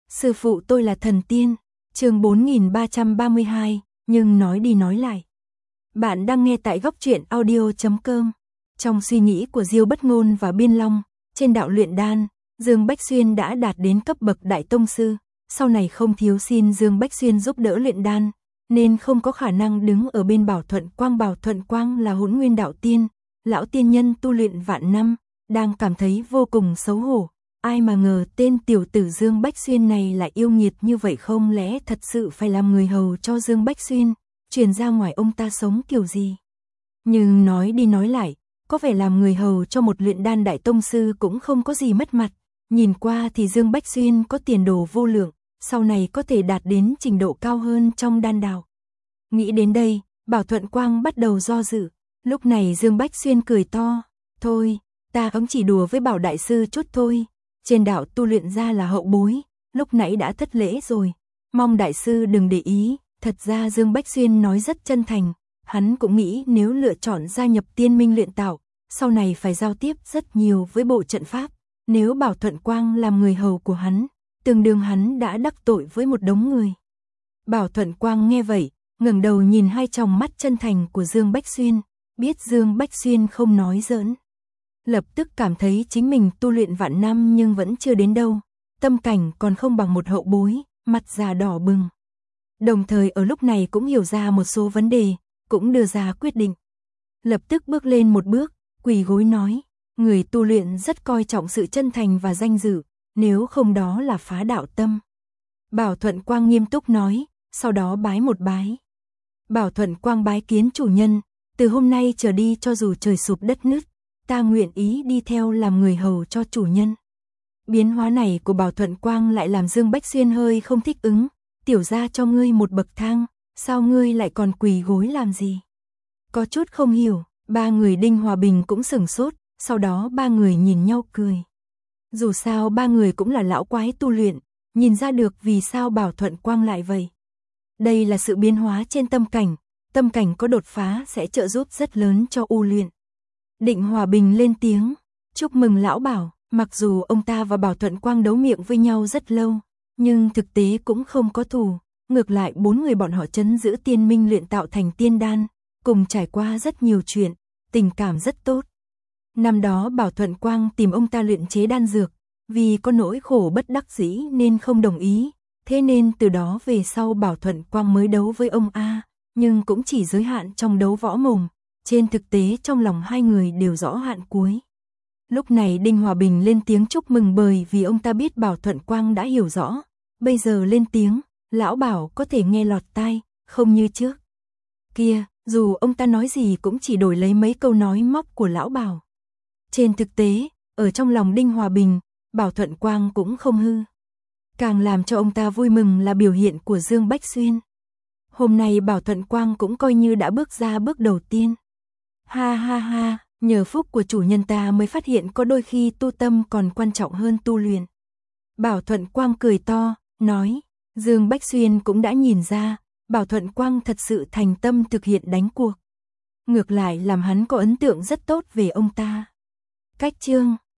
Sư phụ tôi là thần tiên. Chương 4332, nhưng nói đi nói lại. Bạn đang nghe tại góc truyện audio.com. Trong suy nghĩ của Diêu Bất Ngôn và Biên Long, trên đạo luyện đan, Dương Bách Xuyên đã đạt đến cấp bậc đại tông sư, sau này không thiếu xin Dương Bách Xuyên giúp đỡ luyện đan, nên không có khả năng đứng ở bên Bảo Thuận Quang. Bảo Thuận Quang là Hỗn Nguyên đạo tiên, lão tiên nhân tu luyện vạn năm, đang cảm thấy vô cùng xấu hổ. Ai mà ngờ tên tiểu tử Dương Bách Xuyên này lại yêu nghiệt như vậy, không lẽ thật sự phải làm người hầu cho Dương Bách Xuyên, truyền ra ngoài ông ta sống kiểu gì? Nhưng nói đi nói lại, có vẻ làm người hầu cho một luyện đan đại tông sư cũng không có gì mất mặt. Nhìn qua thì Dương Bách Xuyên có tiền đồ vô lượng, sau này có thể đạt đến trình độ cao hơn trong đan đạo. Nghĩ đến đây, Bảo Thuận Quang bắt đầu do dự. Lúc này Dương Bách Xuyên cười to, thôi, ta cũng chỉ đùa với Bảo đại sư chút thôi. Trên đạo tu luyện ra là hậu bối, lúc nãy đã thất lễ rồi, mong đại sư đừng để ý. Thật ra Dương Bách Xuyên nói rất chân thành, hắn cũng nghĩ nếu lựa chọn gia nhập Tiên Minh luyện tạo, sau này phải giao tiếp rất nhiều với bộ trận pháp. Nếu Bảo Thuận Quang làm người hầu của hắn, tương đương hắn đã đắc tội với một đống người. Bảo Thuận Quang nghe vậy, ngẩng đầu nhìn hai tròng mắt chân thành của Dương Bách Xuyên, biết Dương Bách Xuyên không nói giỡn. Lập tức cảm thấy chính mình tu luyện vạn năm nhưng vẫn chưa đến đâu, tâm cảnh còn không bằng một hậu bối, mặt già đỏ bừng. Đồng thời ở lúc này cũng hiểu ra một số vấn đề, cũng đưa ra quyết định. Lập tức bước lên một bước, quỳ gối nói, người tu luyện rất coi trọng sự chân thành và danh dự, nếu không đó là phá đạo tâm. Bảo Thuận Quang nghiêm túc nói, sau đó bái một bái. Bảo Thuận Quang bái kiến chủ nhân, từ hôm nay trở đi cho dù trời sụp đất nứt, ta nguyện ý đi theo làm người hầu cho chủ nhân. Biến hóa này của Bảo Thuận Quang lại làm Dương Bách Xuyên hơi không thích ứng. Tiểu gia cho ngươi một bậc thang, sao ngươi lại còn quỳ gối làm gì? Có chút không hiểu, ba người Đinh Hòa Bình cũng sửng sốt, sau đó ba người nhìn nhau cười. Dù sao ba người cũng là lão quái tu luyện, nhìn ra được vì sao Bảo Thuận Quang lại vậy. Đây là sự biến hóa trên tâm cảnh có đột phá sẽ trợ giúp rất lớn cho u luyện. Định Hòa Bình lên tiếng, chúc mừng lão Bảo, mặc dù ông ta và Bảo Thuận Quang đấu miệng với nhau rất lâu, nhưng thực tế cũng không có thù, ngược lại bốn người bọn họ trấn giữ Tiên Minh luyện tạo thành tiên đan, cùng trải qua rất nhiều chuyện, tình cảm rất tốt. Năm đó Bảo Thuận Quang tìm ông ta luyện chế đan dược, vì có nỗi khổ bất đắc dĩ nên không đồng ý, thế nên từ đó về sau Bảo Thuận Quang mới đấu với ông A, nhưng cũng chỉ giới hạn trong đấu võ mồm, trên thực tế trong lòng hai người đều rõ hạn cuối. Lúc này Đinh Hòa Bình lên tiếng chúc mừng bởi vì ông ta biết Bảo Thuận Quang đã hiểu rõ. Bây giờ lên tiếng, lão Bảo có thể nghe lọt tai, không như trước kia, dù ông ta nói gì cũng chỉ đổi lấy mấy câu nói móc của lão Bảo. Trên thực tế, ở trong lòng Đinh Hòa Bình, Bảo Thuận Quang cũng không hư. Càng làm cho ông ta vui mừng là biểu hiện của Dương Bách Xuyên. Hôm nay Bảo Thuận Quang cũng coi như đã bước ra bước đầu tiên. Ha ha ha, nhờ phúc của chủ nhân ta mới phát hiện có đôi khi tu tâm còn quan trọng hơn tu luyện. Bảo Thuận Quang cười to, nói, Dương Bách Xuyên cũng đã nhìn ra, Bảo Thuận Quang thật sự thành tâm thực hiện đánh cuộc. Ngược lại làm hắn có ấn tượng rất tốt về ông ta. Cách chương